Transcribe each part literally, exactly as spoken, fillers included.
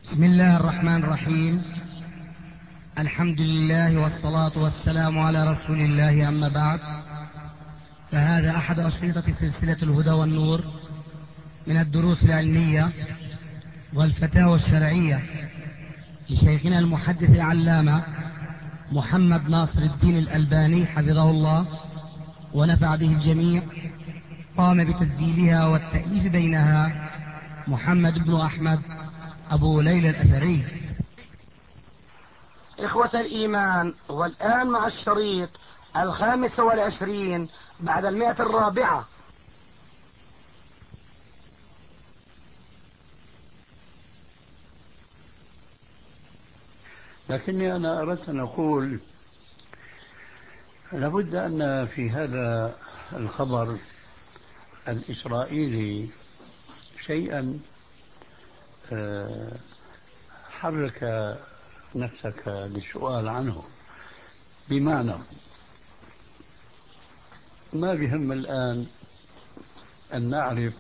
بسم الله الرحمن الرحيم. الحمد لله والصلاة والسلام على رسول الله، أما بعد، فهذا أحد أشرطة سلسلة الهدى والنور من الدروس العلمية والفتاوى الشرعية لشيخنا المحدث العلامة محمد ناصر الدين الألباني حفظه الله ونفع به الجميع. قام بتسجيلها والتأليف بينها محمد بن أحمد أبو ليلى الأثري. إخوة الإيمان، والآن مع الشريط الخامس والعشرين بعد المئة الرابعة. لكني أنا أردت أن أقول لابد أن في هذا الخبر الإسرائيلي شيئا حرك نفسك للسؤال عنه، بمعنى ما بهم الآن أن نعرف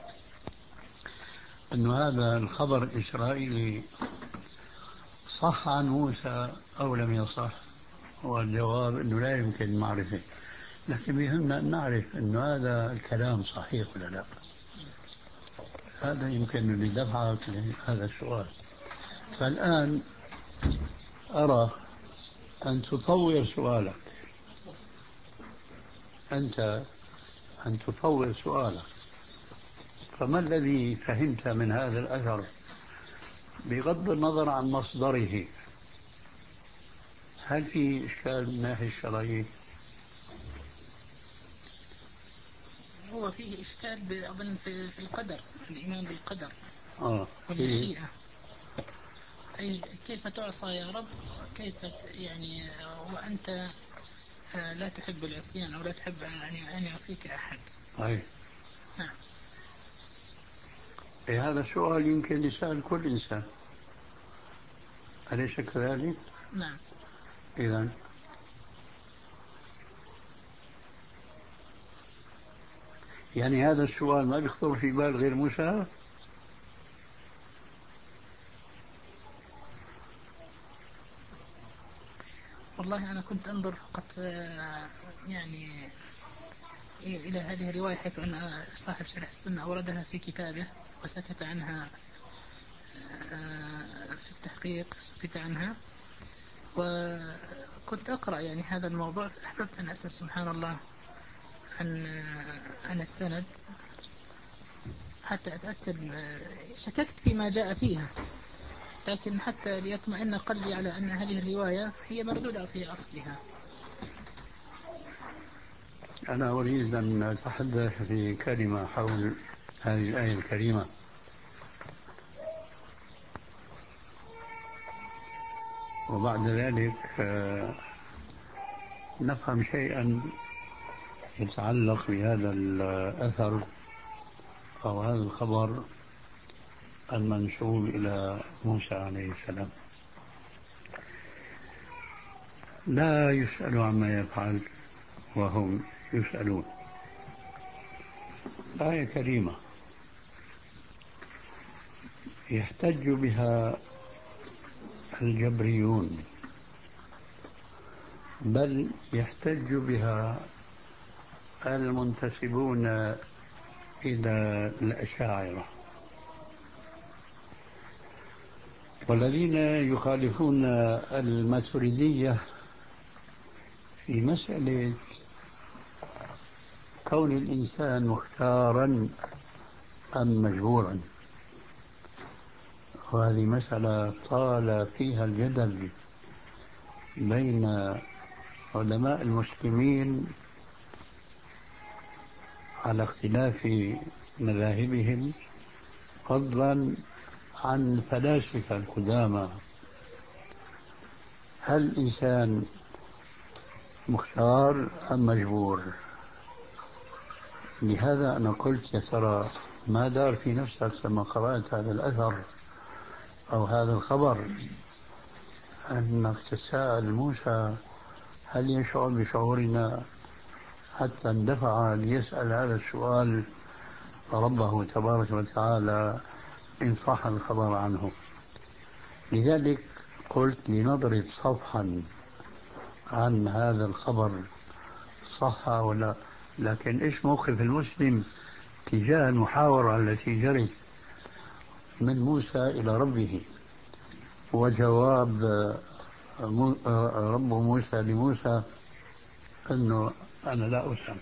أن هذا الخبر الإسرائيلي صح عن موسى أو لم يصح. والجواب أنه لا يمكن معرفة، لكن بهمنا أن نعرف أن هذا الكلام صحيح ولا لا. هذا يمكن لدفعك لهذا السؤال. فالآن أرى أن تطور سؤالك، أنت أن تطور سؤالك. فما الذي فهمت من هذا الأثر بغض النظر عن مصدره؟ هل في إشكال من ناحية الشرعية؟ هو فيه إشكال أظن في, في القدر، الإيمان بالقدر آه والمشيئة. أي كيف تعصى يا رب، كيف يعني وأنت لا تحب العصيان أو لا تحب أن يعصيك أحد. أي نعم. إيه، هذا السؤال يمكن يسأل كل إنسان، أليس كذلك؟ نعم. إذن يعني هذا السؤال ما بيخطر في بال غير موسى؟ والله أنا كنت أنظر فقط يعني إلى هذه الرواية، حيث أن صاحب شرح السنة أوردها في كتابه وسكت عنها في التحقيق، سكت عنها. وكنت أقرأ يعني هذا الموضوع، فأحببت أن أسأل سبحان الله عن عن السند حتى أتأكد. شككت فيما جاء فيها، لكن حتى ليطمئن قلبي على أن هذه الرواية هي مردودة في أصلها. أنا أريد أن أتحدث في كلمة حول هذه الآية الكريمة. وبعد ذلك نفهم شيئا يتعلق بهذا الأثر أو هذا الخبر المنسوب إلى موسى عليه السلام. لا يسأل عما يفعل وهم يسألون. آية كريمة يحتج بها الجبريون، بل يحتج بها المنتسبون إلى الأشاعرة، والذين يخالفون الماتريدية في مسألة كون الإنسان مختارا أم مجبورا. وهذه مسألة طال فيها الجدل بين علماء المسلمين على اختلاف مذاهبهم، فضلا عن الفلاسفة القدامى. هل الإنسان مختار أم مجبور؟ لهذا أنا قلت يا ترى ما دار في نفسك لما قرأت هذا الأثر أو هذا الخبر أنك تساءل موسى هل يشعر بشعورنا حتى اندفع ليسأل هذا السؤال ربه تبارك وتعالى إن صح الخبر عنه. لذلك قلت لنضرب صفحا عن هذا الخبر صح ولا، لكن إيش موقف المسلم تجاه المحاورة التي جرت من موسى إلى ربه وجواب رب موسى لموسى أنه أنا لا أفهم.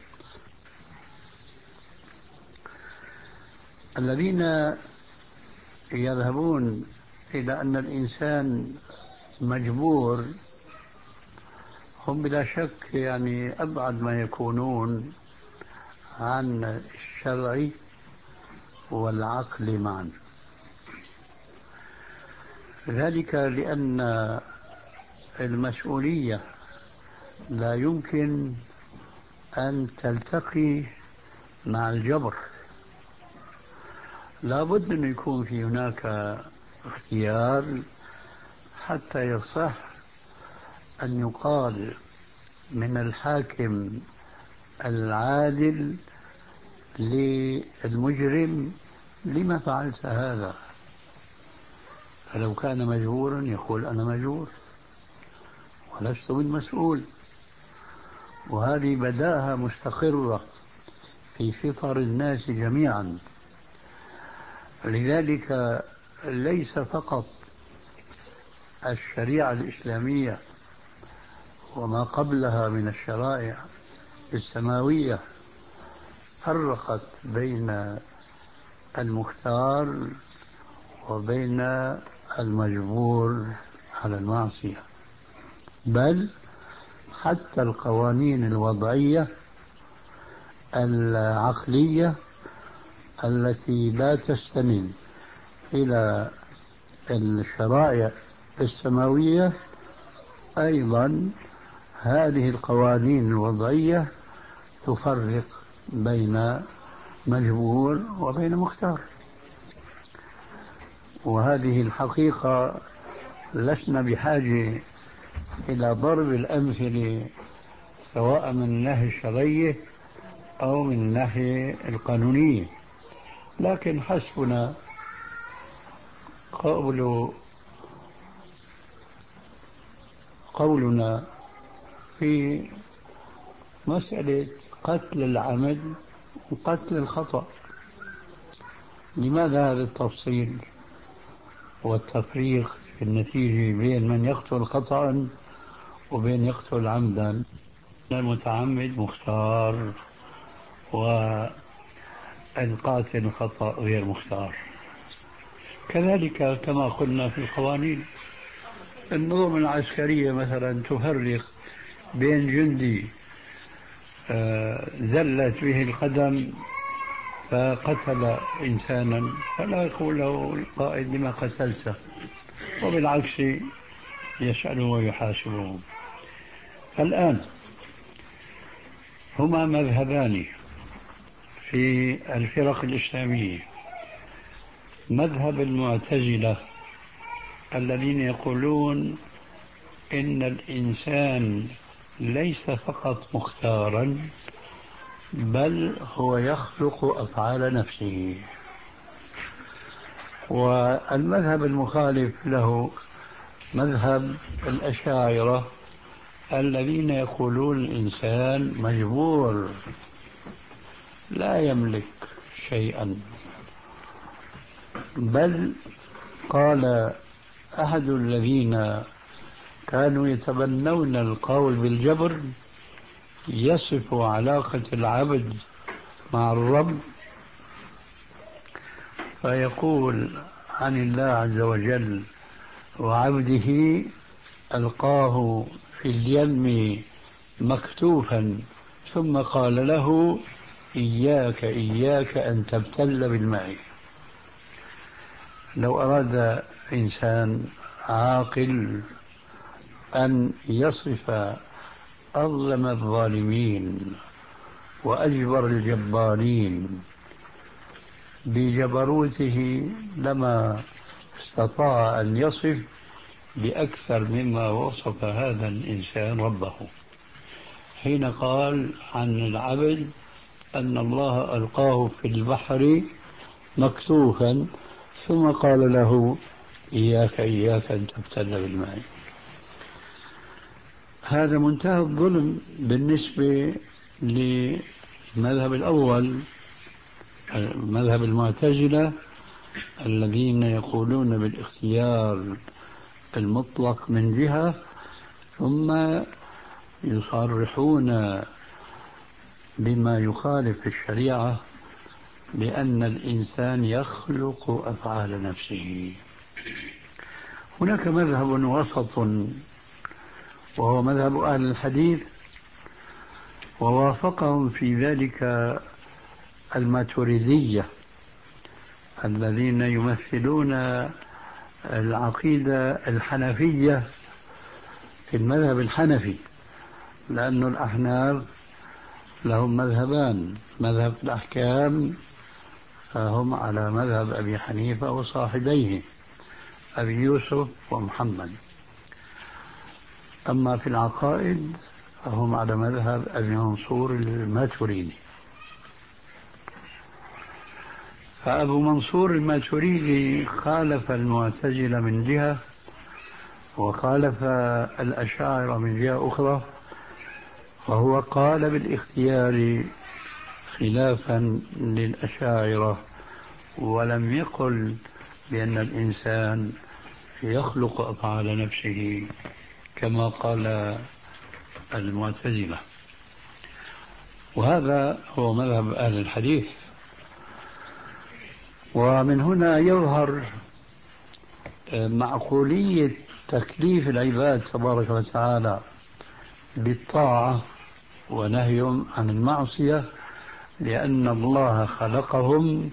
الذين يذهبون إلى أن الإنسان مجبور هم بلا شك يعني أبعد ما يكونون عن الشرع والعقل معا، ذلك لأن المسؤولية لا يمكن أن تلتقي مع الجبر، لا بد أن يكون في هناك اختيار حتى يصح أن يقال من الحاكم العادل للمجرم لما فعلت هذا. فلو كان مجبورا يقول أنا مجبور ولست بالمسؤول، وهذه بداهة مستقرة في فطر الناس جميعا. لذلك ليس فقط الشريعة الإسلامية وما قبلها من الشرائع السماوية فرقت بين المختار وبين المجبور على المعصية، بل حتى القوانين الوضعية العقلية التي لا تستند إلى الشرائع السماوية أيضا هذه القوانين الوضعية تفرق بين مجبور وبين مختار. وهذه الحقيقة لسنا بحاجة إلى ضرب الأمثلة سواء من الناحية الشرعية أو من الناحية القانونية، لكن حسبنا قول قولنا في مسألة قتل العمد وقتل الخطأ. لماذا هذا التفصيل والتفريق في النتيجة بين من يقتل خطأ وبين يقتل عمدا؟ المتعمد مختار والقاتل خطأ غير مختار. كذلك كما قلنا في القوانين النظم العسكرية مثلا تفرق بين جندي زلت به القدم فقتل إنسانا فلا يقول له القائد لما قتلته، وبالعكس يسأله ويحاسبه. الآن هما مذهبان في الفرق الإسلامية: مذهب المعتزلة الذين يقولون إن الإنسان ليس فقط مختارا بل هو يخلق أفعال نفسه، والمذهب المخالف له مذهب الأشاعرة الذين يقولون الإنسان مجبور لا يملك شيئا. بل قال أحد الذين كانوا يتبنون القول بالجبر يصف علاقة العبد مع الرب فيقول عن الله عز وجل: وعبده ألقاه في اليم مكتوفا ثم قال له إياك إياك أن تبتل بالماء. لو أراد إنسان عاقل أن يصف أظلم الظالمين وأجبر الجبارين بجبروته لما استطاع أن يصف بأكثر مما وصف هذا الإنسان ربه حين قال عن العبد أن الله ألقاه في البحر مكتوفا ثم قال له إياك إياك أن تبتل بالماء. هذا منتهى الظلم بالنسبة للمذهب الأول، مذهب المعتزلة الذين يقولون بالاختيار المطلق من جهة، ثم يصرحون بما يخالف الشريعة بأن الإنسان يخلق أفعال نفسه. هناك مذهب وسط وهو مذهب أهل الحديث، ووافقهم في ذلك الماتريدية الذين يمثلون العقيدة الحنفية في المذهب الحنفي، لأن الأحناف لهم مذهبان، مذهب الأحكام فهم على مذهب أبي حنيفة وصاحبيه أبي يوسف ومحمد، أما في العقائد فهم على مذهب أبي منصور الماتريدي. فأبو منصور الماتريدي خالف المعتزلة من جهة، وخالف الأشاعرة من جهة أخرى، وهو قال بالاختيار خلافا للأشاعرة، ولم يقل بأن الإنسان يخلق أفعال نفسه كما قال المعتزلة. وهذا هو مذهب أهل الحديث. ومن هنا يظهر معقولية تكليف العباد تبارك وتعالى بالطاعة ونهيهم عن المعصية، لأن الله خلقهم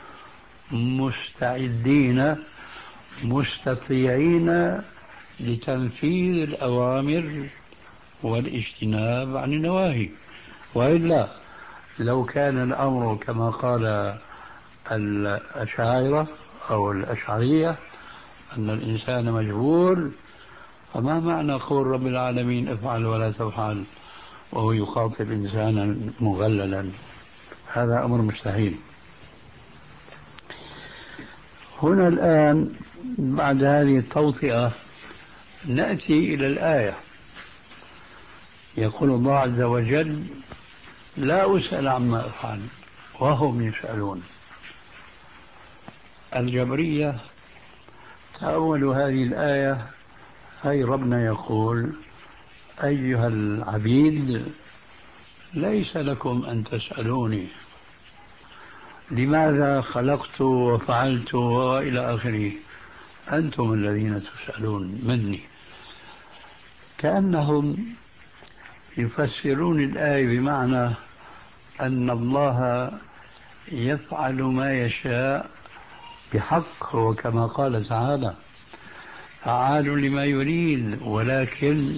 مستعدين مستطيعين لتنفيذ الأوامر والاجتناب عن النواهي. وإلا لو كان الأمر كما قال الأشاعرة أو الأشعرية أن الإنسان مجبور، فما معنى قول رب العالمين افعل ولا تفعل وهو يخاطب إنسانا مغللا؟ هذا أمر مستحيل. هنا الآن بعد هذه التوطئة نأتي إلى الآية. يقول الله عز وجل لا أسأل عما أفعل وهم يسألون. الجبرية تأولوا هذه الآية، أي ربنا يقول أيها العبيد ليس لكم أن تسألوني لماذا خلقت وفعلت وإلى آخره، أنتم الذين تسألون مني. كأنهم يفسرون الآية بمعنى أن الله يفعل ما يشاء بحق، وكما قال تعالى فعال لما يريد، ولكن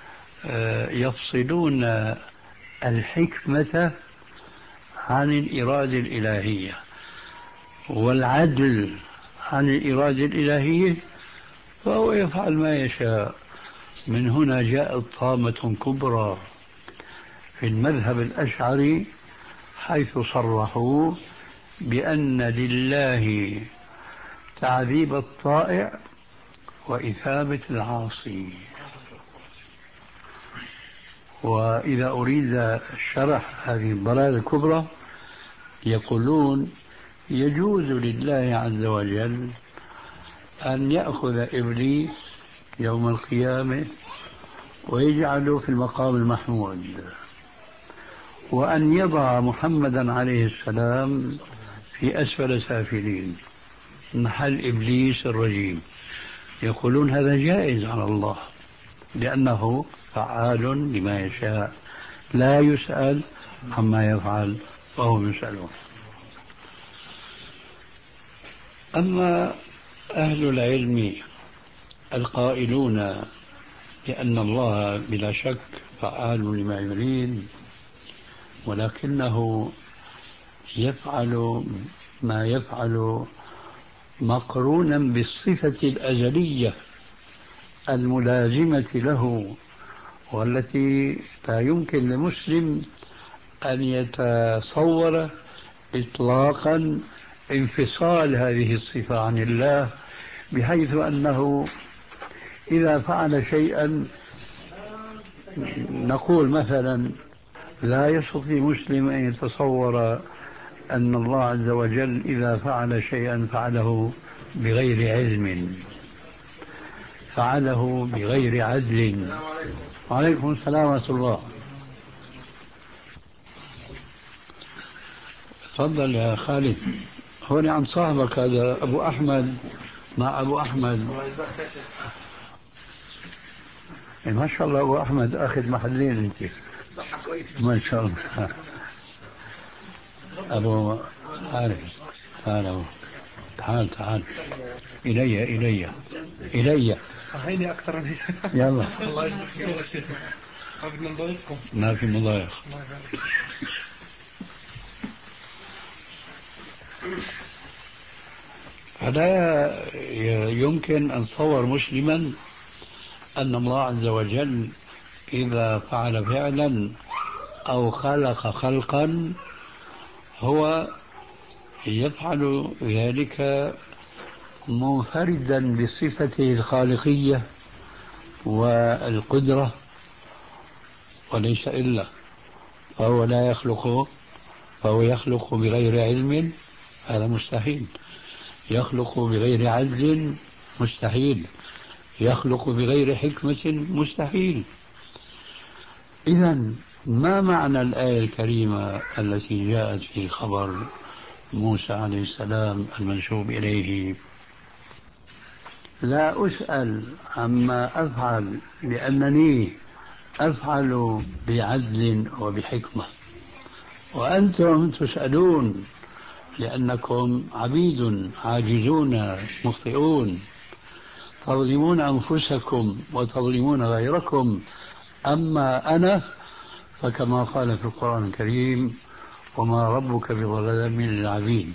يفصلون الحكمة عن الإرادة الإلهية والعدل عن الإرادة الإلهية، فهو يفعل ما يشاء. من هنا جاءت طامة كبرى في المذهب الأشعري، حيث صرحوا بأن لله تعذيب الطائع وإثابة العاصي. وإذا أريد شرح هذه الضلالة الكبرى يقولون يجوز لله عز وجل أن يأخذ إبليس يوم القيامة ويجعله في المقام المحمود، وأن يضع محمدا عليه السلام في أسفل سافلين محل إبليس الرجيم. يقولون هذا جائز على الله لأنه فعال لما يشاء، لا يسأل عما يفعل وهم يسألون. أما أهل العلم القائلون بأن الله بلا شك فعال لما يريد، ولكنه يفعل ما يفعل مقرونا بالصفة الأزلية الملازمة له، والتي لا يمكن لمسلم أن يتصور إطلاقا انفصال هذه الصفة عن الله بحيث أنه إذا فعل شيئا نقول مثلا لا يستطيع مسلم أن يتصور أن الله عز وجل إذا فعل شيئا فعله بغير علم، فعله بغير عدل. وعليكم السلام ورحمة الله. تفضل يا خالد. هون عن صاحبك هذا أبو أحمد مع أبو أحمد. ما شاء الله أبو أحمد أخذ محلين أنت. ما شاء الله. أبو عارف تعال تعال تعال إلي إلي إلي هيني أكثر من يلا. الله يجزاك خير شيخ. ما بدنا نضايقكم. ما في مضايق. فلا يمكن أن تصور مسلما أن الله عز وجل إذا فعل فعلا أو خلق خلقا هو يفعل ذلك منفردا بصفته الخالقية والقدرة وليس إلا، فهو لا يخلق، فهو يخلق بغير علم، هذا مستحيل. يخلق بغير عدل، مستحيل. يخلق بغير حكمة، مستحيل. إذن ما معنى الآية الكريمة التي جاءت في خبر موسى عليه السلام المنسوب إليه؟ لا أسأل عما أفعل لأنني أفعل بعدل وبحكمة، وأنتم تسألون لأنكم عبيد عاجزون مخطئون، تظلمون أنفسكم وتظلمون غيركم. أما أنا فكما قال في القرآن الكريم: وما ربك بظلام للعبيد.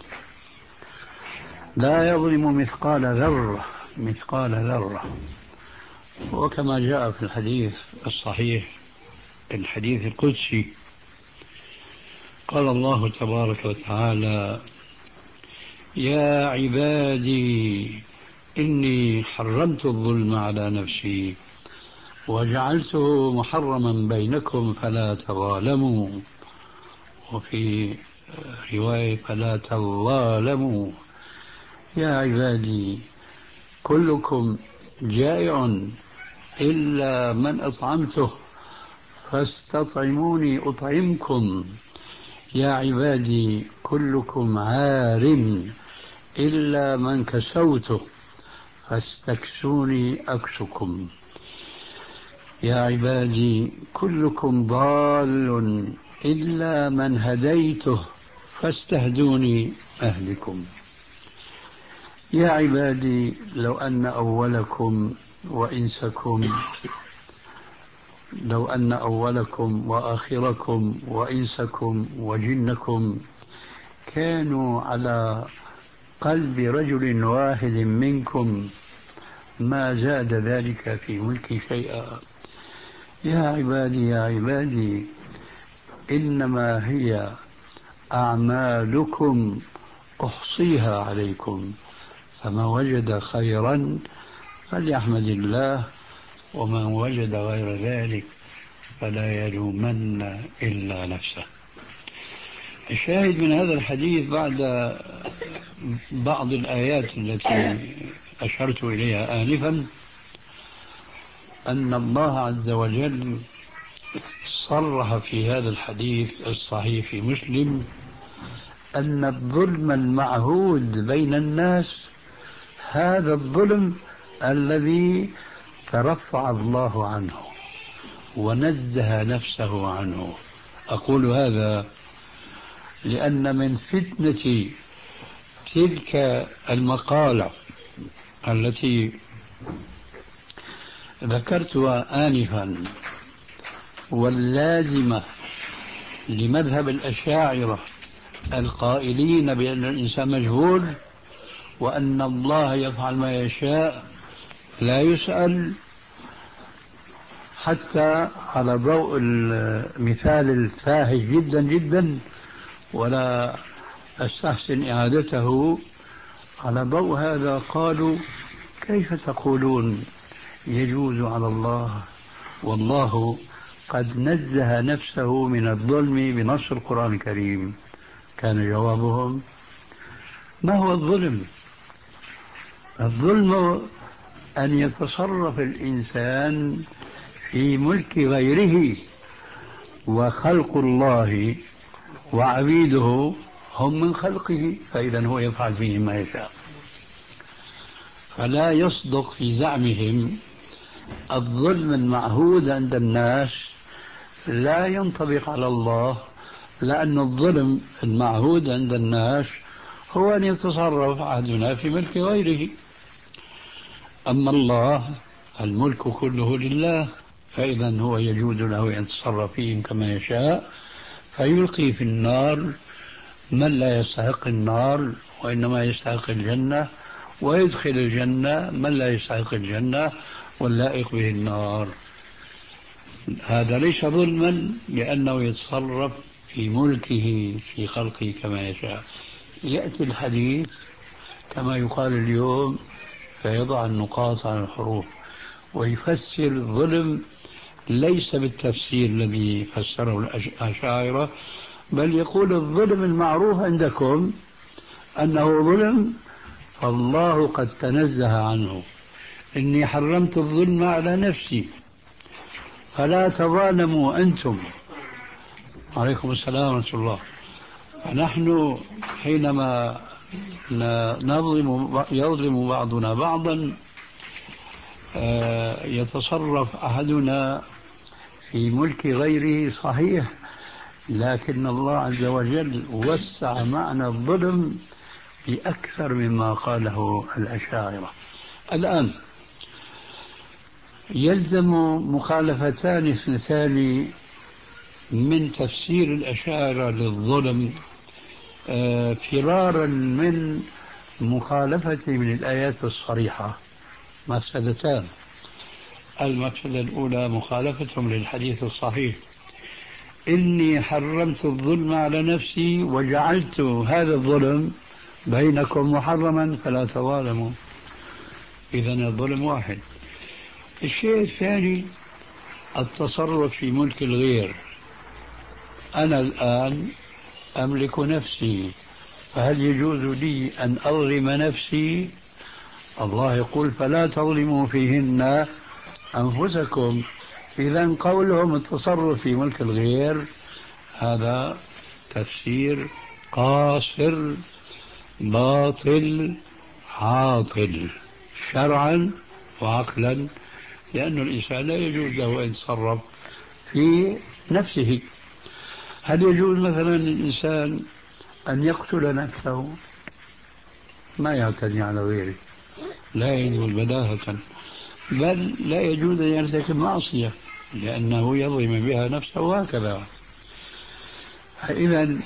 لا يظلم مثقال ذرة مثقال ذرة. وكما جاء في الحديث الصحيح الحديث القدسي قال الله تبارك وتعالى: يا عبادي إني حرمت الظلم على نفسي وجعلته محرما بينكم فلا تظالموا، وفي رواية فلا تظالموا. يا عبادي كلكم جائع إلا من أطعمته فاستطعموني أطعمكم. يا عبادي كلكم عار إلا من كسوته فاستكسوني أكسكم. يا عبادي كلكم ضال إلا من هديته فاستهدوني أهدكم. يا عبادي لو أن أولكم وإنسكم لو أن أولكم وآخركم وإنسكم وجنكم كانوا على قلب رجل واحد منكم ما زاد ذلك في ملكي شيئا. يا عبادي يا عبادي إنما هي أعمالكم أحصيها عليكم، فمن وجد خيرا فليحمد الله، ومن وجد غير ذلك فلا يلومن إلا نفسه. الشاهد من هذا الحديث بعد بعض الآيات التي أشرت إليها آنفا أن الله عز وجل صرح في هذا الحديث الصحيح في مسلم أن الظلم المعهود بين الناس هذا الظلم الذي ترفع الله عنه ونزه نفسه عنه. أقول هذا لأن من فتنة تلك المقالة التي ذكرتها آنفا واللازمة لمذهب الأشاعرة القائلين بأن الإنسان مجهول وأن الله يفعل ما يشاء لا يسأل، حتى على ضوء المثال الفاحش جدا جدا ولا أستحسن إعادته، على ضوء هذا قالوا كيف تقولون يجوز على الله والله قد نزه نفسه من الظلم بنص القرآن الكريم؟ كان جوابهم: ما هو الظلم؟ الظلم أن يتصرف الإنسان في ملك غيره، وخلق الله وعبيده هم من خلقه، فإذا هو يفعل فيهم ما يشاء. فلا يصدق في زعمهم الظلم المعهود عند الناس لا ينطبق على الله، لأن الظلم المعهود عند الناس هو أن يتصرف أحدنا في ملك غيره. أما الله الملك كله لله، فإذا هو يجوز له أن يتصرف فيهم كما يشاء، فيلقي في النار من لا يستحق النار وإنما يستحق الجنة، ويدخل الجنة من لا يستحق الجنة واللائق به النار. هذا ليس ظلما لأنه يتصرف في ملكه في خلقه كما يشاء. يأتي الحديث كما يقال اليوم فيضع النقاط على الحروف ويفسر الظلم ليس بالتفسير الذي فسره الأشاعرة، بل يقول الظلم المعروف عندكم أنه ظلم فالله قد تنزه عنه. إني حرمت الظلم على نفسي فلا تظالموا أنتم. عليكم السلام ورحمة الله. فنحن حينما نظلم يظلم بعضنا بعضا يتصرف أحدنا في ملك غيره صحيح، لكن الله عز وجل وسع معنى الظلم بأكثر مما قاله الأشاعرة. الآن يلزم مخالفتان اثنتان من تفسير الأشاعرة للظلم فرارا من مخالفة من الآيات الصريحة. مفسدتان: المفسدة الأولى مخالفتهم للحديث الصحيح: إني حرمت الظلم على نفسي وجعلت هذا الظلم بينكم محرما فلا تظالموا. إذن الظلم واحد. الشيء الثاني التصرف في ملك الغير. أنا الآن أملك نفسي، فهل يجوز لي أن أظلم نفسي؟ الله يقول فلا تظلموا فيهن أنفسكم. إذن قولهم التصرف في ملك الغير هذا تفسير قاصر باطل عاطل شرعا وعقلا، لأن الإنسان لا يجوز له أن يتصرف في نفسه. هل يجوز مثلا للإنسان أن يقتل نفسه؟ ما يعتدي على غيره، لا يجوز بداهة، بل لا يجوز أن يرتكب معصية لأنه يظلم بها نفسه وهكذا. فإذا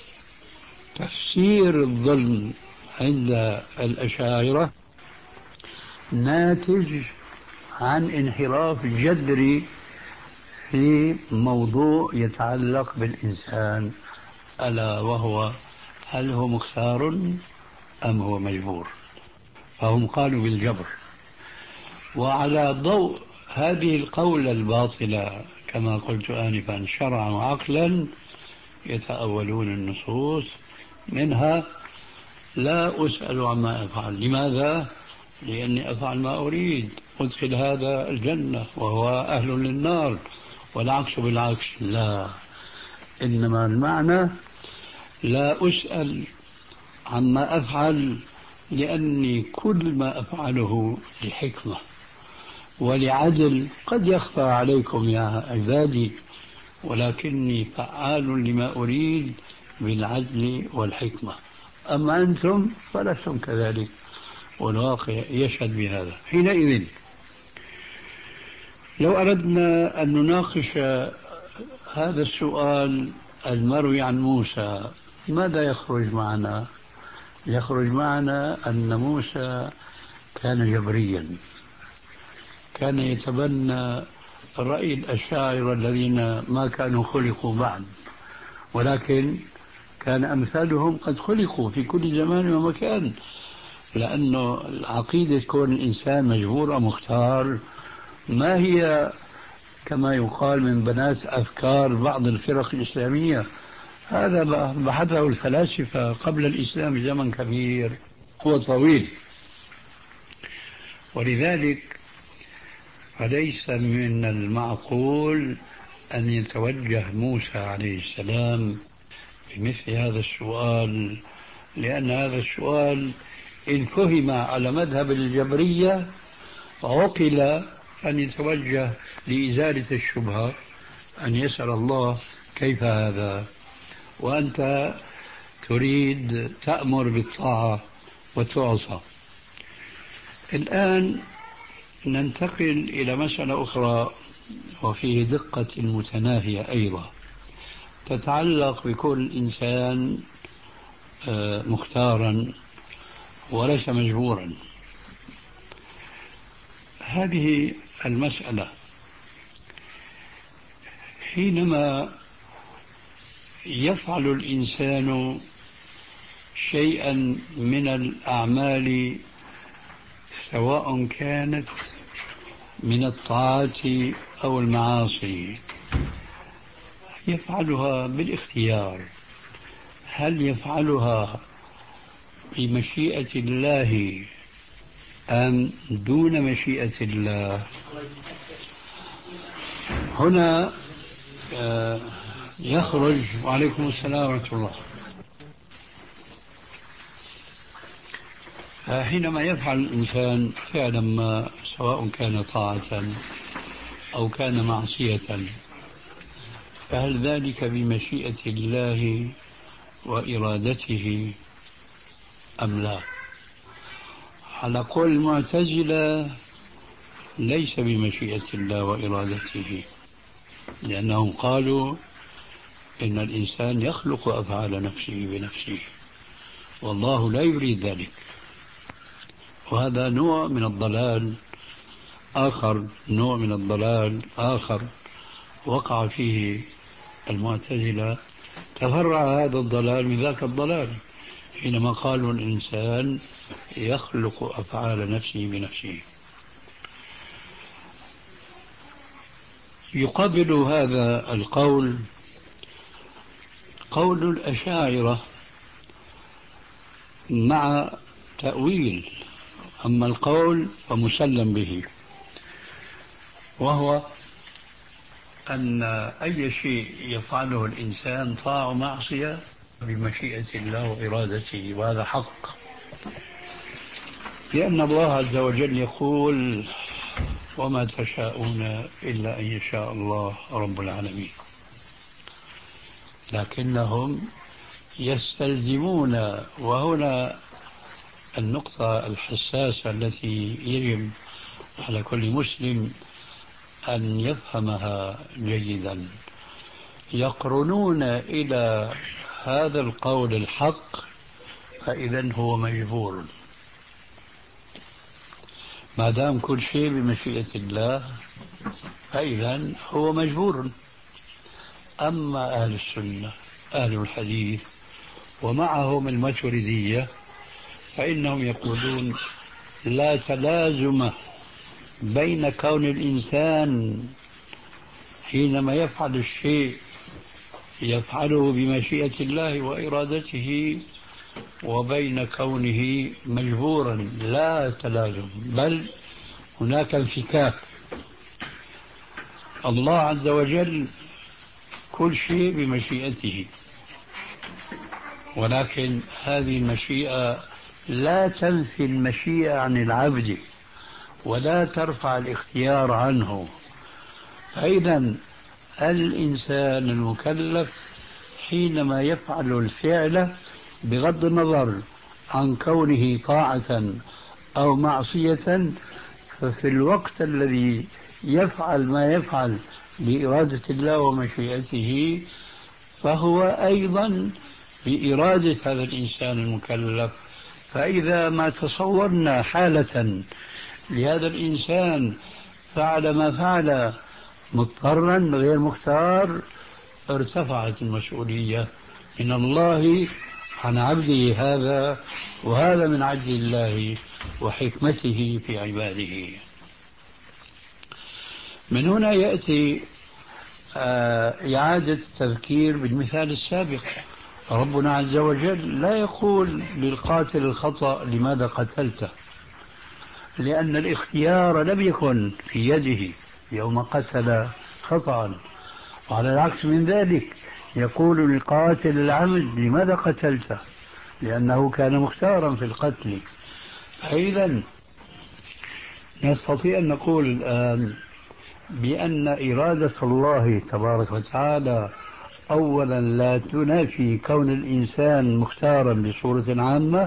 تفسير الظلم عند الأشاعرة ناتج عن انحراف جذري في موضوع يتعلق بالإنسان، ألا وهو هل هو مختار أم هو مجبور؟ فهم قالوا بالجبر. وعلى ضوء هذه القولة الباطلة كما قلت آنفا شرعا وعقلا يتأولون النصوص، منها لا أسأل عما أفعل. لماذا؟ لأني أفعل ما أريد، أدخل هذا الجنة وهو أهل للنار، والعكس بالعكس. لا، إنما المعنى لا أسأل عما أفعل لأني كل ما أفعله لحكمة ولعدل. قد يخفى عليكم يا عبادي، ولكني فعال لما أريد بالعدل والحكمة. أما أنتم فلستم كذلك، والواقع يشهد بهذا. حينئذ لو أردنا أن نناقش هذا السؤال المروي عن موسى ماذا يخرج معنا؟ يخرج معنا أن موسى كان جبريا، كان يتبنى رأي الأشاعرة الذين ما كانوا خلقوا بعد، ولكن كان أمثالهم قد خلقوا في كل زمان ومكان. لأنه العقيدة كون الإنسان مجبور أو مختار ما هي كما يقال من بنات أفكار بعض الفرق الإسلامية. هذا بحثه الفلاسفة قبل الإسلام بزمن كبير هو طويل. ولذلك فليس من المعقول أن يتوجه موسى عليه السلام بمثل هذا السؤال، لأن هذا السؤال إن فهم على مذهب الجبرية عقل أن يتوجه لإزالة الشبهة أن يسأل الله كيف هذا، وأنت تريد تأمر بالطاعة وتعصى. الآن ننتقل إلى مسألة أخرى وفيه دقة متناهية أيضا تتعلق بكل إنسان مختارا وليس مجبورا. هذه المسألة حينما يفعل الإنسان شيئا من الأعمال سواء كانت من الطاعات أو المعاصي يفعلها بالاختيار، هل يفعلها بمشيئة الله أم دون مشيئة الله؟ هنا يخرج. وعليكم السلام ورحمة الله. حينما يفعل الإنسان فعلا ما سواء كان طاعة أو كان معصية فهل ذلك بمشيئة الله وإرادته أم لا؟ على قول المعتزلة ليس بمشيئة الله وإرادته، لأنهم قالوا إن الإنسان يخلق أفعال نفسه بنفسه والله لا يريد ذلك. وهذا نوع من الضلال آخر نوع من الضلال آخر وقع فيه المعتزلة، تفرع هذا الضلال من ذاك الضلال حينما قالوا الإنسان يخلق أفعال نفسه بنفسه. يقابل هذا القول قول الأشاعرة مع تأويل، أما القول فمسلم به، وهو أن أي شيء يفعله الإنسان طاعة ومعصية بمشيئة الله وإرادته، وهذا حق، لأن الله عز وجل يقول وما تشاءون إلا أن يشاء الله رب العالمين. لكنهم يستلزمون، وهنا النقطة الحساسة التي يجب على كل مسلم أن يفهمها جيدا، يقرنون إلى هذا القول الحق فإذا هو مجبور. ما دام كل شيء بمشيئة الله فإذا هو مجبور. أما أهل السنة أهل الحديث ومعهم الماتريدية فإنهم يقولون لا تلازم بين كون الإنسان حينما يفعل الشيء يفعله بمشيئة الله وإرادته وبين كونه مجبورا، لا تلازم، بل هناك انفكاك. الله عز وجل كل شيء بمشيئته، ولكن هذه المشيئة لا تنفي المشيئة عن العبد ولا ترفع الاختيار عنه. فإذا الإنسان المكلف حينما يفعل الفعل بغض النظر عن كونه طاعة أو معصية، ففي الوقت الذي يفعل ما يفعل بإرادة الله ومشيئته فهو أيضا بإرادة هذا الإنسان المكلف. فإذا ما تصورنا حالة لهذا الإنسان فعل ما فعل مضطرا غير مختار ارتفعت المسؤولية من الله عن عبده هذا، وهذا من عدل الله وحكمته في عباده. من هنا يأتي إعادة التذكير بالمثال السابق. ربنا عز وجل لا يقول للقاتل الخطأ لماذا قتلته، لأن الاختيار لم يكن في يده يوم قتل خطأ. وعلى العكس من ذلك يقول للقاتل العمد لماذا قتلته، لأنه كان مختارا في القتل. فإذا نستطيع أن نقول الآن بأن إرادة الله تبارك وتعالى أولا لا تنافي كون الإنسان مختارا بصورة عامة،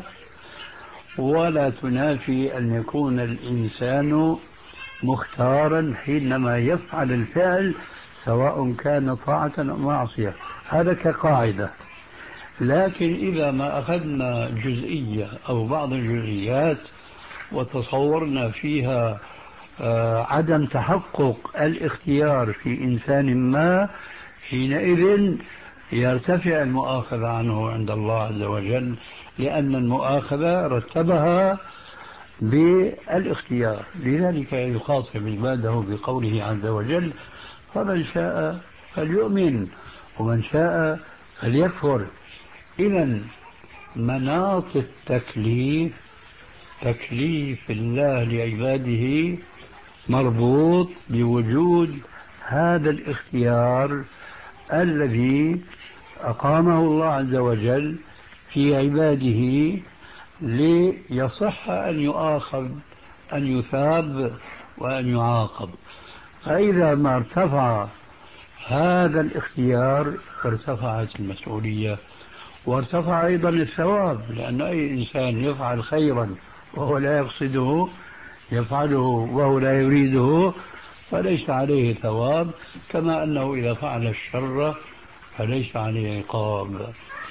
ولا تنافي أن يكون الإنسان مختارا حينما يفعل الفعل سواء كان طاعة أو معصية. هذا كقاعدة. لكن إذا ما أخذنا جزئية أو بعض الجزئيات وتصورنا فيها عدم تحقق الاختيار في إنسان ما، حينئذ يرتفع المؤاخذة عنه عند الله عز وجل، لأن المؤاخذة رتبها بالاختيار. لذلك يخاطب عباده بقوله عز وجل: فمن شاء فليؤمن ومن شاء فليكفر. إذن مناط التكليف، تكليف الله لعباده، مربوط بوجود هذا الاختيار الذي أقامه الله عز وجل في عباده ليصح أن يؤاخذ، أن يثاب وأن يعاقب. فإذا ما ارتفع هذا الاختيار ارتفعت المسؤولية وارتفع أيضا الثواب، لأن أي إنسان يفعل خيرا وهو لا يقصده يفعله وهو لا يريده فليس عليه ثواب، كما أنه إذا فعل الشر فليس عليه عقاب.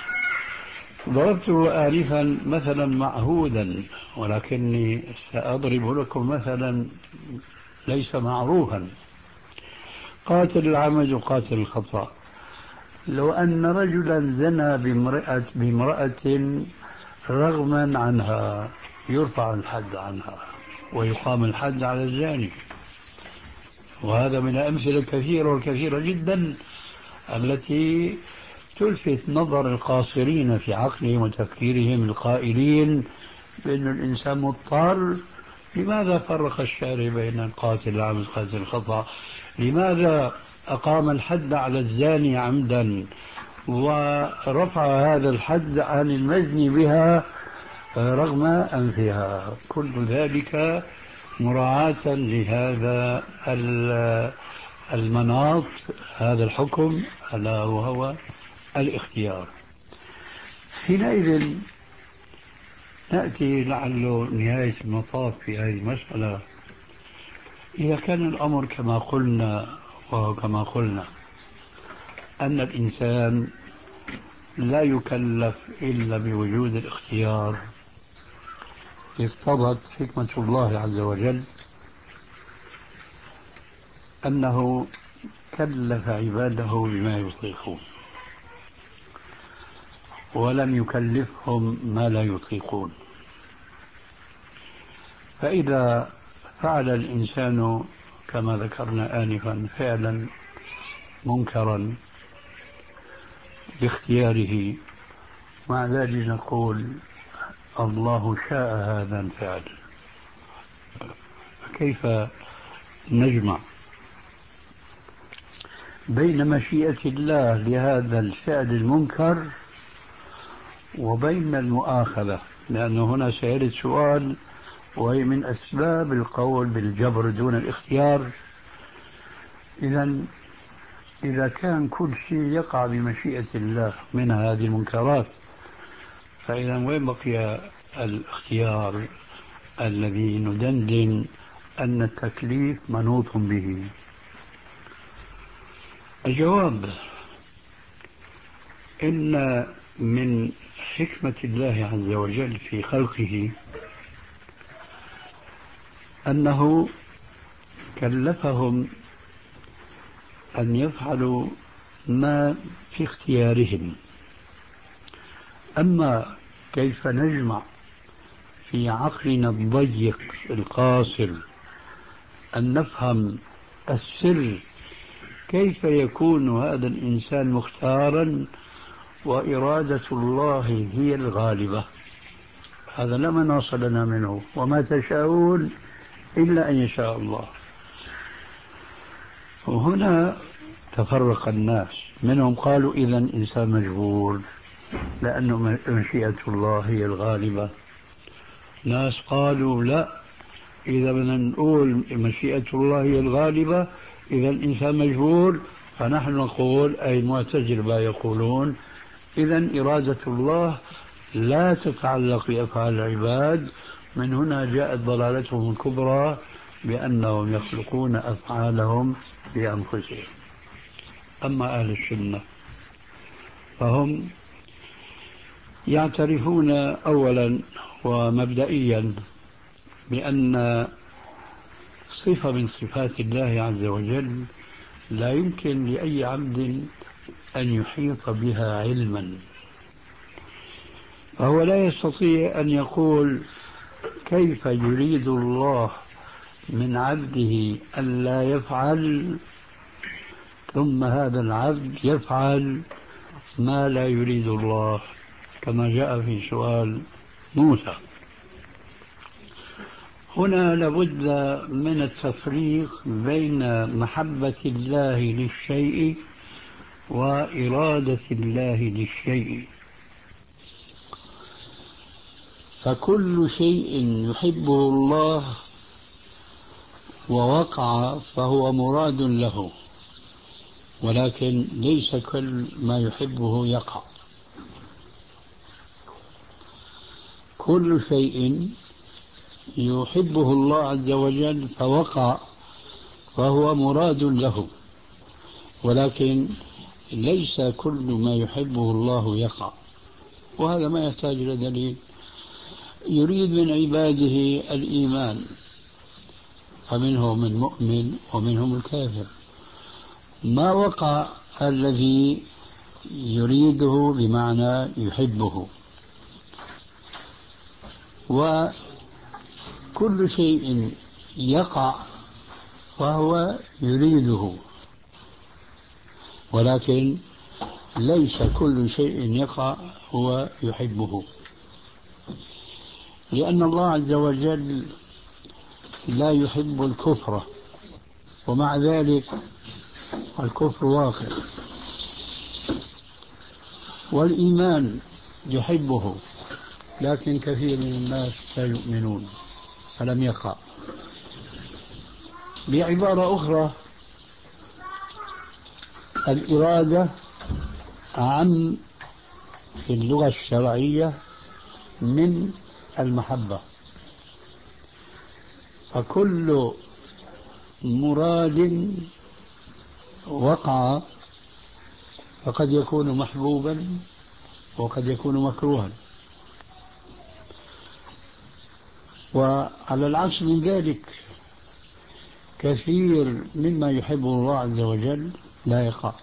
ضربت آنفا مثلا معهودا، ولكني سأضرب لكم مثلا ليس معروفا. قاتل العمد وقاتل الخطأ. لو أن رجلا زنى بامرأة, بامرأة رغما عنها يرفع الحد عنها ويقام الحد على الزاني. وهذا من الأمثلة الكثيرة والكثيرة جدا التي تلفت نظر القاصرين في عقلهم وتفكيرهم القائلين بأن الإنسان مضطر. لماذا فرق الشارع بين القاتل العمد والقاتل الخطأ؟ لماذا أقام الحد على الزاني عمدا ورفع هذا الحد عن المزني بها رغم أنفها؟ كل ذلك مراعاة لهذا المناط، هذا الحكم، ألا وهو الاختيار. حينئذ نأتي لعله نهاية المطاف في هذه المسألة. إذا كان الأمر كما قلنا وكما قلنا أن الإنسان لا يكلف إلا بوجود الاختيار، اقتضت حكمة الله عز وجل أنه كلف عباده بما يطيقون ولم يكلفهم ما لا يطيقون. فإذا فعل الإنسان كما ذكرنا آنفا فعلا منكرا باختياره، مع ذلك نقول الله شاء هذا الفعل، كيف نجمع بين مشيئة الله لهذا الفعل المنكر وبين المؤاخذة؟ لأنه هنا سيرد سؤال، وهي من أسباب القول بالجبر دون الاختيار. إذن إذا كان كل شيء يقع بمشيئة الله من هذه المنكرات، فإذا وين بقي الاختيار الذي ندندن أن التكليف منوط به؟ الجواب: إن من حكمة الله عز وجل في خلقه أنه كلفهم أن يفعلوا ما في اختيارهم، أما كيف نجمع في عقلنا الضيق القاصر أن نفهم السر، كيف يكون هذا الإنسان مختارا وإرادة الله هي الغالبة؟ هذا لا مناص لنا منه، وما تشاءون إلا أن يشاء الله. وهنا تفرق الناس، منهم قالوا إذا إنسان مجبور لأنه مشيئة الله هي الغالبة. ناس قالوا لا، إذا بدنا نقول مشيئة الله هي الغالبة إذا الإنسان مجبور، فنحن نقول أي المعتزلة يقولون إذا إرادة الله لا تتعلق بأفعال العباد. من هنا جاءت ضلالتهم الكبرى بأنهم يخلقون أفعالهم بأنفسهم. أما أهل السنة فهم يعترفون أولا ومبدئيا بأن صفة من صفات الله عز وجل لا يمكن لأي عبد أن يحيط بها علما، فهو لا يستطيع أن يقول كيف يريد الله من عبده أن لا يفعل ثم هذا العبد يفعل ما لا يريد الله، كما جاء في سؤال موسى. هنا لابد من التفريق بين محبة الله للشيء وإرادة الله للشيء. فكل شيء يحبه الله ووقع فهو مراد له، ولكن ليس كل ما يحبه يقع. كل شيء يحبه الله عز وجل فوقع فهو مراد له، ولكن ليس كل ما يحبه الله يقع، وهذا ما يحتاج إلى دليل. يريد من عباده الإيمان فمنهم المؤمن ومنهم الكافر، ما وقع الذي يريده بمعنى يحبه، وكل شيء يقع فهو يريده، ولكن ليس كل شيء يقع هو يحبه، لأن الله عز وجل لا يحب الكفر، ومع ذلك الكفر واقع، والإيمان يحبه لكن كثير من الناس لا يؤمنون فلم يقع. بعبارة أخرى، الإرادة عن في اللغة الشرعية من المحبة، فكل مراد وقع فقد يكون محبوبا وقد يكون مكروها، وعلى العكس من ذلك كثير مما يحبه الله عز وجل لا يقع.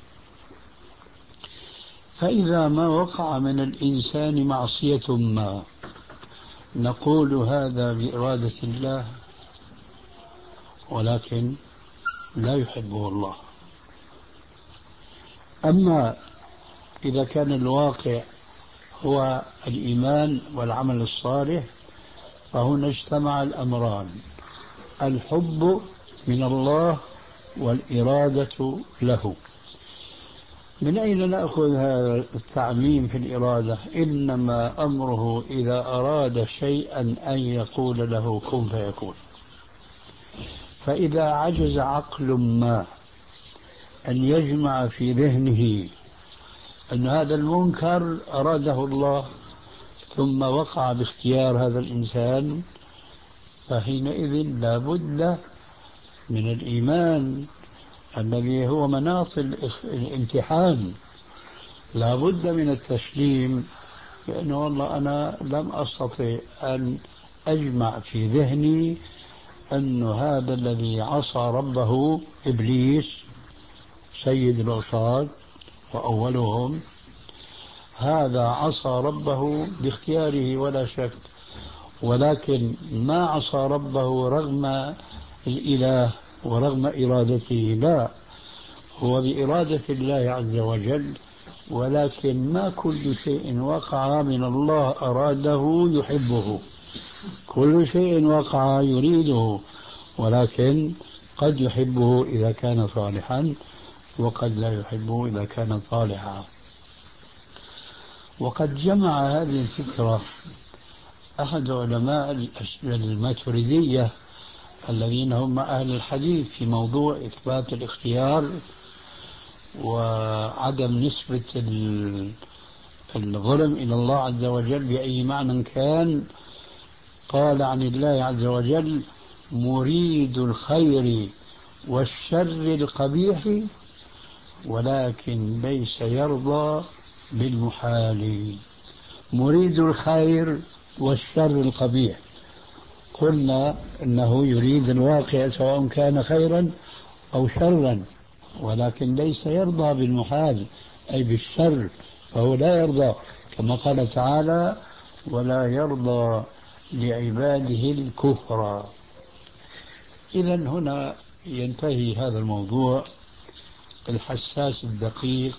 فإذا ما وقع من الإنسان معصية ما نقول هذا بإرادة الله، ولكن لا يحبه الله. أما إذا كان الواقع هو الإيمان والعمل الصالح فهنا اجتمع الأمران، الحب من الله والإرادة له. من أين نأخذ هذا التعميم في الإرادة؟ إنما أمره إذا أراد شيئا أن يقول له كن فيكون. فإذا عجز عقل ما أن يجمع في ذهنه أن هذا المنكر أراده الله ثم وقع باختيار هذا الإنسان، فحينئذ لا بد من الإيمان الذي هو مناط الامتحان، لا بد من التسليم، لأنه والله أنا لم أستطع أن أجمع في ذهني أن هذا الذي عصى ربه إبليس سيد العصاة وأولهم هذا عصى ربه باختياره ولا شك، ولكن ما عصى ربه رغم الإله ورغم إرادته، لا، هو بإرادة الله عز وجل، ولكن ما كل شيء وقع من الله أراده يحبه، كل شيء وقع يريده، ولكن قد يحبه إذا كان صالحا وقد لا يحبه إذا كان صالحا. وقد جمع هذه الفكرة أحد علماء الماتريدية الذين هم أهل الحديث في موضوع إثبات الاختيار وعدم نسبة الظلم إلى الله عز وجل بأي معنى كان. قال عن الله عز وجل: مريد الخير والشر القبيح ولكن ليس يرضى بالمحال. مريد الخير والشر القبيح، قلنا إنه يريد الواقع سواء كان خيرا أو شرا، ولكن ليس يرضى بالمحال أي بالشر، فهو لا يرضى، كما قال تعالى: ولا يرضى لعباده الكفر. إذن هنا ينتهي هذا الموضوع الحساس الدقيق،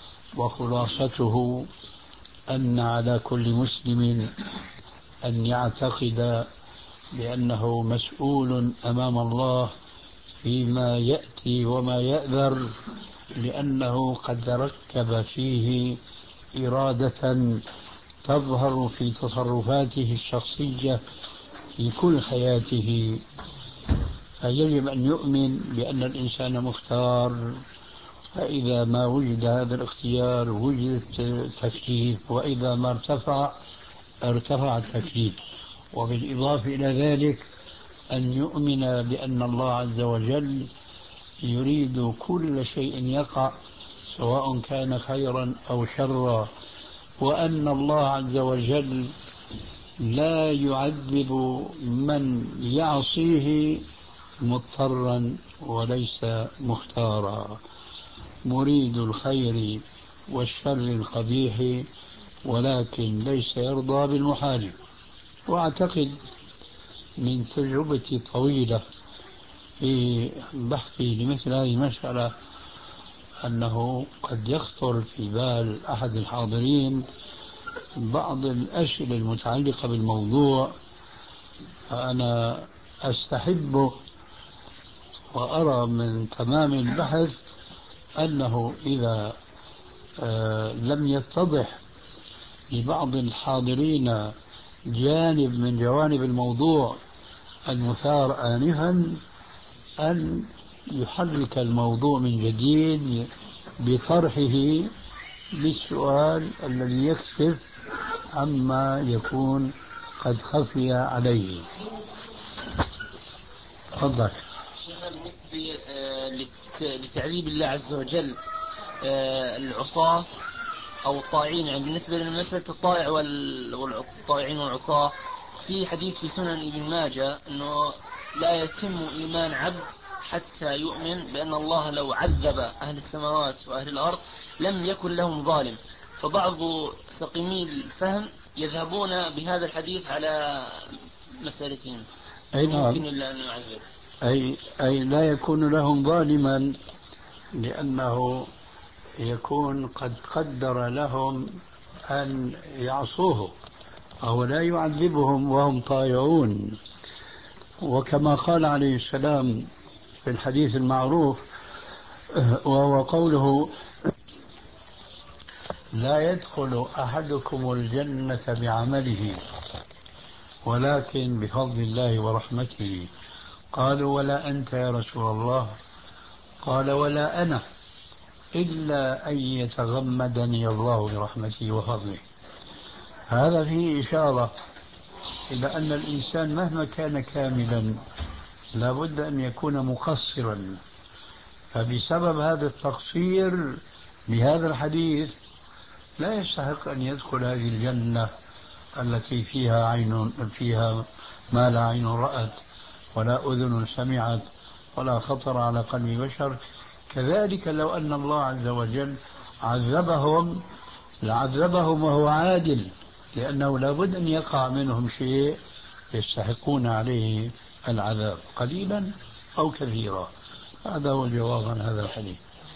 وخلاصته أن على كل مسلم أن يعتقد بأنه مسؤول أمام الله فيما يأتي وما يأذر، لأنه قد ركب فيه إرادة تظهر في تصرفاته الشخصية في كل حياته، فيجب أن يؤمن بأن الإنسان مختار، فإذا ما وجد هذا الاختيار وجد التكليف، وإذا ما ارتفع ارتفع التكليف. وبالإضافة إلى ذلك أن يؤمن بأن الله عز وجل يريد كل شيء يقع سواء كان خيرا أو شرا، وأن الله عز وجل لا يعذب من يعصيه مضطرا وليس مختارا. مريد الخير والشر القبيح ولكن ليس يرضى بالمحال. وأعتقد من تجربتي الطويلة في بحثي لمثل هذه المسألة أنه قد يخطر في بال أحد الحاضرين بعض الأسئلة المتعلقة بالموضوع، فأنا أستحب وأرى من تمام البحث أنه إذا آه لم يتضح لبعض الحاضرين جانب من جوانب الموضوع المثار آنفا أن يحرك الموضوع من جديد بطرحه بالسؤال الذي يكشف عما يكون قد خفي عليه. تفضل. بالنسبة لتعذيب الله عز وجل العصاة أو الطائعين، يعني بالنسبة لمسألة الطائع والطائعين والعصاة، في حديث في سنن ابن ماجه أنه لا يتم إيمان عبد حتى يؤمن بأن الله لو عذب أهل السماوات وأهل الأرض لم يكن لهم ظالم. فبعض سقيمي الفهم يذهبون بهذا الحديث على مسألتهم، أي نعم، ممكن إلا أن يعذب، أي, أي لا يكون لهم ظالما لأنه يكون قد قدر لهم أن يعصوه، أو لا يعذبهم وهم طائعون. وكما قال عليه السلام في الحديث المعروف وهو قوله: لا يدخل أحدكم الجنة بعمله ولكن بفضل الله ورحمته. قالوا: ولا أنت يا رسول الله؟ قال: ولا أنا إلا أن يتغمدني الله برحمته وفضله. هذا فيه إشارة إلى أن الإنسان مهما كان كاملا لا بد أن يكون مقصرا، فبسبب هذا التقصير بهذا الحديث لا يستحق أن يدخل هذه الجنة التي فيها عين فيها ما لا عين رأت ولا أذن سمعت ولا خطر على قلب بشر. كذلك لو أن الله عز وجل عذبهم لعذبهم وهو عادل، لأنه لابد أن يقع منهم شيء يستحقون عليه العذاب قليلا أو كثيرا. هذا هو الجواب عن هذا الحديث.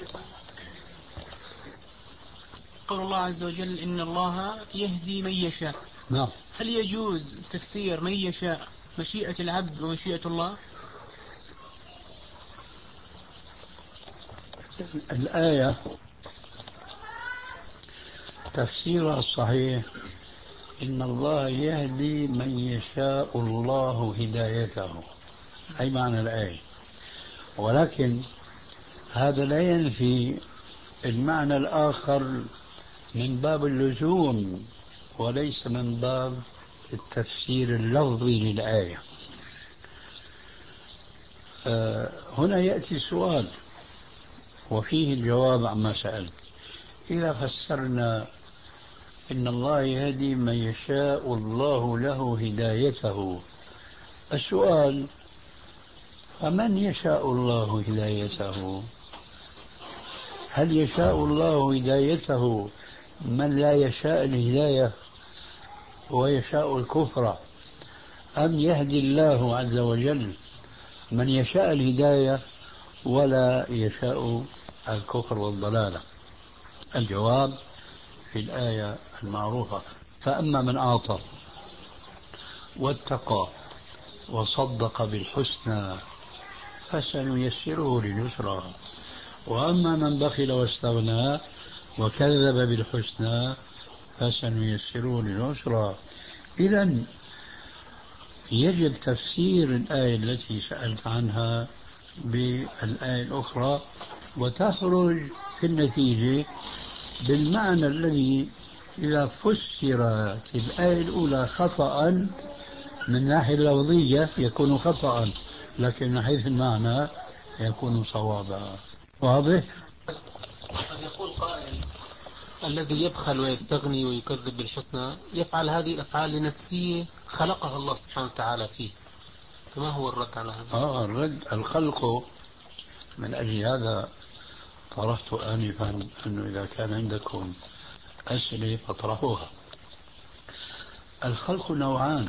قول الله عز وجل إن الله يهدي من يشاء. نعم. هل يجوز تفسير من يشاء مشيئة العبد ومشيئة الله؟ الآية تفسيرها الصحيح إن الله يهدي من يشاء الله هدايته، أي معنى الآية، ولكن هذا لا ينفي المعنى الآخر من باب اللزوم وليس من باب التفسير اللفظي للآية. آه هنا يأتي سؤال وفيه الجواب عما سألت. إذا فسرنا إن الله يهدي من يشاء الله له هدايته، السؤال فمن يشاء الله هدايته؟ هل يشاء الله هدايته من لا يشاء الهداية ويشاء الكفر، أم يهدي الله عز وجل من يشاء الهداية ولا يشاء الكفر والضلالة؟ الجواب في الآية المعروفة: فأما من أعطى واتقى وصدق بالحسنى فسنيسره لليسرى، وأما من بخل واستغنى وكذب بالحسنى فسنيسره للعسرى. إذن يجب تفسير الآية التي سألت عنها بالآية الأخرى، وتخرج في النتيجة بالمعنى الذي إذا فسرت الآية الأولى خطأ من الناحية اللفظية يكون خطأ، لكن من حيث المعنى يكون صوابا. واضح؟ قد يقول قائل: الذي يبخل ويستغني ويكذب بالحسنى يفعل هذه الأفعال لنفسه خلقها الله سبحانه وتعالى فيه، فما هو الرد على هذا؟ آه الرد الخلق. من أجل هذا طرحت آنفا أنه إذا كان عندكم أسئلة فاطرحوها. الخلق نوعان،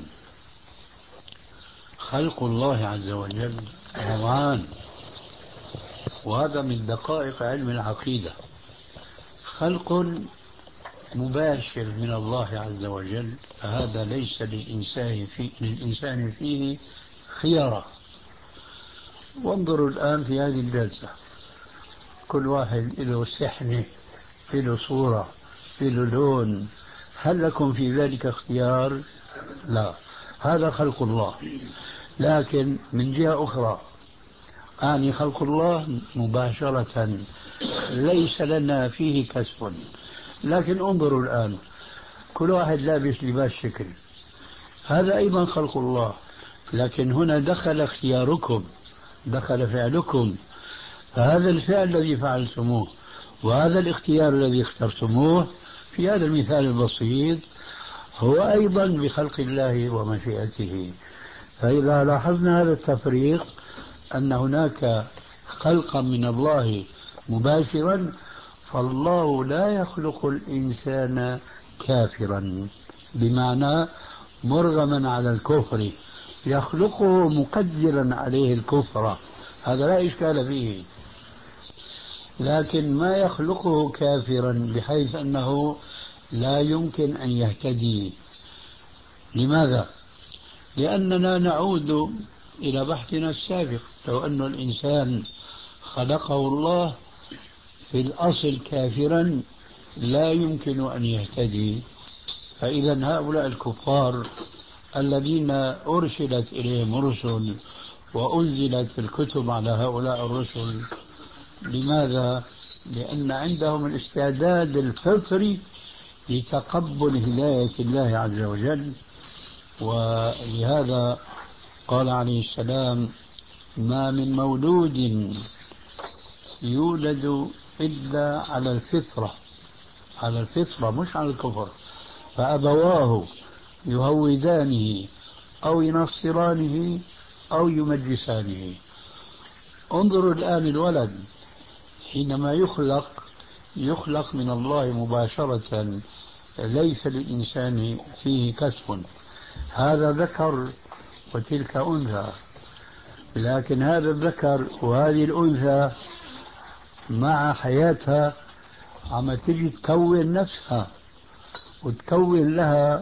خلق الله عز وجل نوعان، وهذا من دقائق علم العقيدة. خلق مباشر من الله عز وجل، فهذا ليس للإنسان فيه, للإنسان فيه خيارة. وانظروا الآن في هذه الجلسة، كل واحد له سحنة، له صورة، له لون، هل لكم في ذلك اختيار؟ لا، هذا خلق الله. لكن من جهة أخرى أعني خلق الله مباشرة ليس لنا فيه كسب. لكن انظروا الآن، كل واحد لابس لباس شكل، هذا أيضا خلق الله، لكن هنا دخل اختياركم، دخل فعلكم، فهذا الفعل الذي فعلتموه وهذا الاختيار الذي اخترتموه في هذا المثال البسيط هو أيضا بخلق الله ومشيئته. فإذا لاحظنا هذا التفريق أن هناك خلقا من الله مباشرا، فالله لا يخلق الإنسان كافرا بمعنى مرغما على الكفر، يخلقه مقدرا عليه الكفر، هذا لا إشكال فيه، لكن ما يخلقه كافرا بحيث أنه لا يمكن أن يهتدي. لماذا؟ لأننا نعود إلى بحثنا السابق، لو أن الإنسان خلقه الله في الأصل كافرا لا يمكن أن يهتدي. فإذا هؤلاء الكفار الذين أرسلت إليهم رسل وأنزلت الكتب على هؤلاء الرسل، لماذا؟ لأن عندهم الاستعداد الفطري لتقبل هداية الله عز وجل. ولهذا قال عليه السلام: ما من مولود يولد إلا على الفطرة، على الفطرة مش على الكفر، فأبواه يهودانه أو ينصرانه أو يمجسانه. انظروا الآن الولد حينما يخلق يخلق من الله مباشرة، ليس للإنسان فيه كسب. هذا ذكر وتلك أنثى، لكن هذا الذكر وهذه الأنثى مع حياتها عم تجي تكون نفسها وتكون لها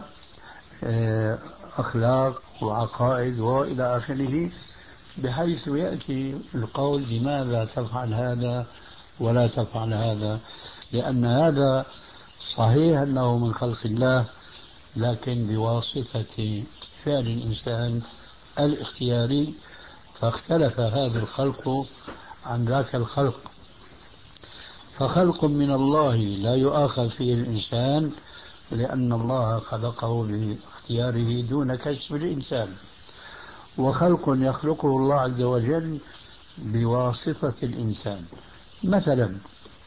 أخلاق وعقائد وإلى آخره، بحيث يأتي القول لماذا تفعل هذا ولا تفعل هذا، لأن هذا صحيح أنه من خلق الله، لكن بواسطة فعل الإنسان الاختياري، فاختلف هذا الخلق عن ذاك الخلق. فخلق من الله لا يؤاخذ فيه الإنسان، لأن الله خلقه باختياره دون كسب الإنسان، وخلق يخلقه الله عز وجل بواسطة الإنسان. مثلا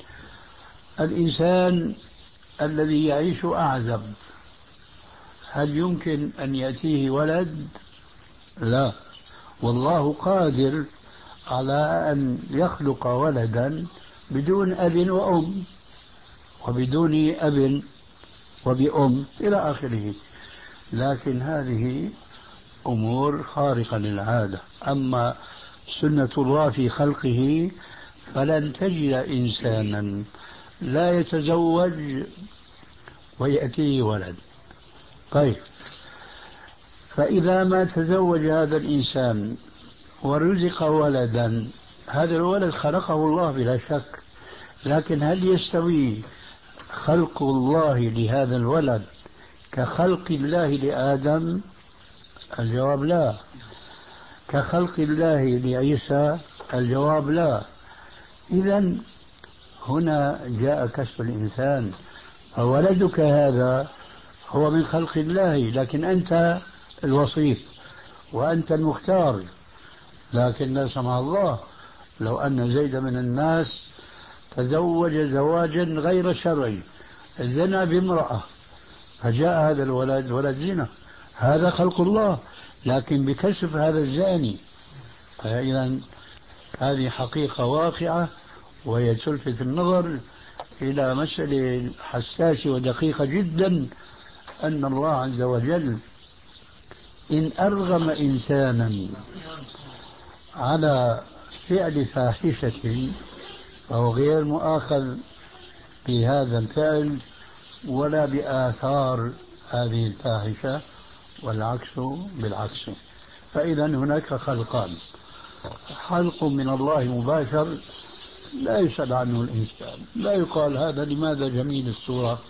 الإنسان الذي يعيش أعزب، هل يمكن أن يأتيه ولد؟ لا، والله قادر على أن يخلق ولدا بدون أب وأم، وبدون أب وبأم إلى آخره، لكن هذه أمور خارقة للعادة. أما سنة الله في خلقه فلن تجد إنسانا لا يتزوج ويأتيه ولد. طيب، فإذا ما تزوج هذا الإنسان ورزق ولدا، هذا الولد خلقه الله بلا شك، لكن هل يستوي خلق الله لهذا الولد كخلق الله لآدم؟ الجواب لا. كخلق الله لعيسى؟ الجواب لا. إذن هنا جاء كسب الإنسان، فولدك هذا هو من خلق الله، لكن أنت الوصيف وأنت المختار. لكن لا سمح الله لو أن زيد من الناس تزوج زواجا غير شرعي، زنى بامرأة، فجاء هذا الولد ولد زنا، هذا خلق الله لكن بكشف هذا الزاني. فإذا هذه حقيقة واقعة، وهي تلفت النظر إلى مسألة حساسة ودقيقة جدا، أن الله عز وجل إن أرغم إنسانا على فعل فاحشة فهو غير مؤاخذ بهذا الفعل ولا بآثار هذه الفاحشة، والعكس بالعكس. فإذا هناك خلقان: خلق من الله مباشر لا يسأل عنه الإنسان، لا يقال هذا لماذا جميل الصورة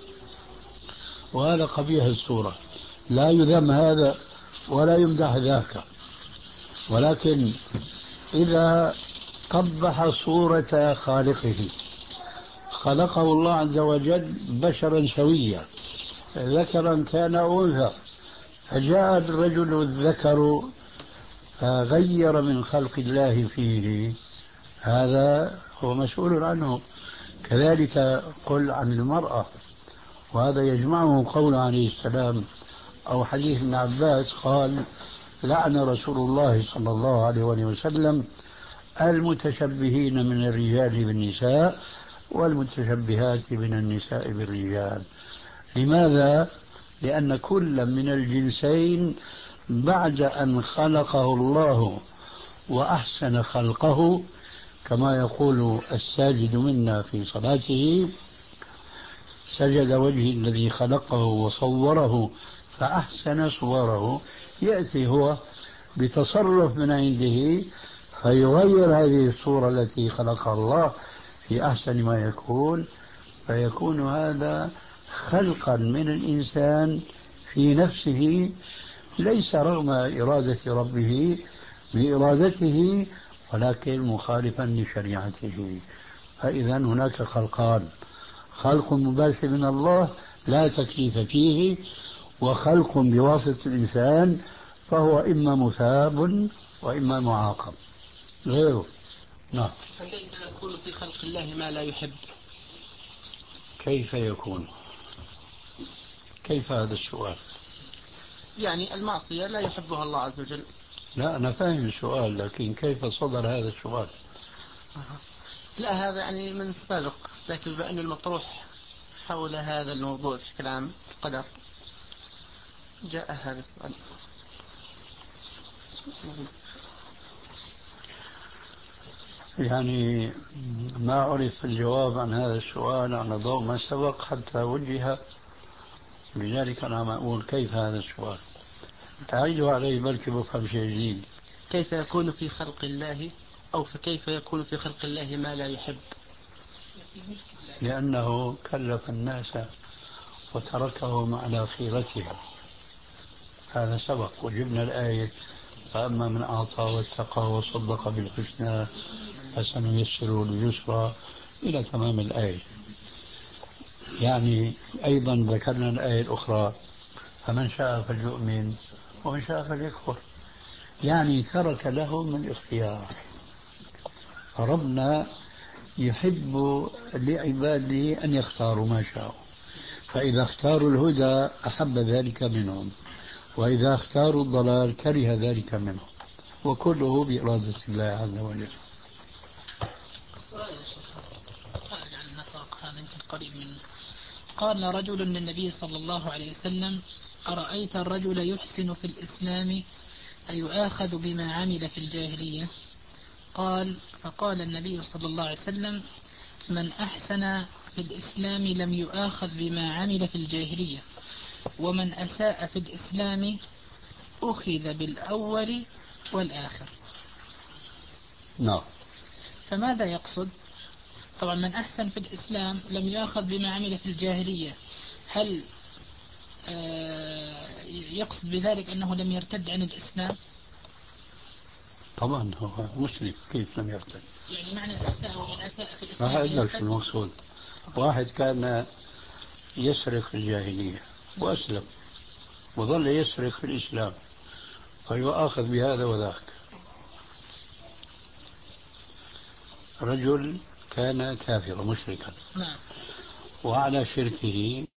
وهذا قبيح الصورة، لا يذم هذا ولا يمدح ذاك. ولكن إذا قبح صورة خالقه، خلقه الله عز وجل بشرا سويا، ذكرا كان أنثى، فجاء الرجل الذكر فغير من خلق الله فيه، هذا هو مسؤول عنه. كذلك قل عن المرأة، وهذا يجمعه قول عليه السلام أو حديث ابن عباس قال: لعن رسول الله صلى الله عليه وسلم المتشبهين من الرجال بالنساء والمتشبهات من النساء بالرجال. لماذا؟ لأن كل من الجنسين بعد أن خلقه الله وأحسن خلقه، كما يقول الساجد منا في صلاته: سجد وجهي الذي خلقه وصوره فأحسن صوره، يأتي هو بتصرف من عنده فيغير هذه الصورة التي خلقها الله في أحسن ما يكون، فيكون هذا خلقا من الإنسان في نفسه، ليس رغم إرادة ربه بإرادته، ولكن مخالفا لشريعته. فإذا هناك خلقان: خلق مباشر من الله لا تكليف فيه، وخلق بواسطة الإنسان فهو إما مثاب وإما معاقب غيره. نعم. فكيف يكون في خلق الله ما لا يحب؟ كيف يكون؟ كيف هذا السؤال؟ يعني المعصية لا يحبها الله عز وجل. لا، أنا فاهم السؤال، لكن كيف صدر هذا السؤال؟ لا، هذا يعني من السابق. لكن بأن المطروح حول هذا الموضوع في كلام القدر جاء هذا السؤال. يعني ما عرف الجواب عن هذا السؤال على ضوء ما سبق حتى وجه، لذلك أنا أقول كيف هذا السؤال، تعيدوا عليه بلكي بفهم شيء جديد. كيف يكون في خلق الله أو فكيف يكون في خلق الله ما لا يحب؟ لأنه كلف الناس وتركهم على خيرتهم، هذا سبق وجبنا الآية فأما من أعطى واتقى وصدق بالحسنى فسنيسره لليسرى إلى تمام الآية. يعني أيضا ذكرنا الآية الأخرى فمن شاء فليؤمن ومن شاء فليكفر، يعني ترك لهم الاختيار. ربنا يحب لعباده أن يختاروا ما شاءوا، فإذا اختاروا الهدى أحب ذلك منهم، وإذا اختاروا الضلال كره ذلك منهم، وكله بإرادة الله عز وجل. خارج عن النطاق هذا يمكن قريب منه. قال رجل للنبي صلى الله عليه وسلم: أرأيت الرجل يحسن في الإسلام أيؤاخذ بما عمل في الجاهلية؟ قال فقال النبي صلى الله عليه وسلم: من أحسن في الإسلام لم يؤاخذ بما عمل في الجاهلية، ومن أساء في الإسلام أخذ بالأول والآخر. نعم. فماذا يقصد؟ طبعا من أحسن في الإسلام لم يؤاخذ بما عمل في الجاهلية، هل آه يقصد بذلك أنه لم يرتد عن الإسلام؟ طبعا هو مسلم، كيف لم يرتد؟ يعني معنى الأساء ومن أساء في الإسلام ما هذا يرتد؟ المقصود. واحد كان يسرق في الجاهلية وأسلم وظل يسرق في الإسلام فيؤاخذ بهذا وذاك. رجل كان كافرا مشركا نعم. وعلى شركه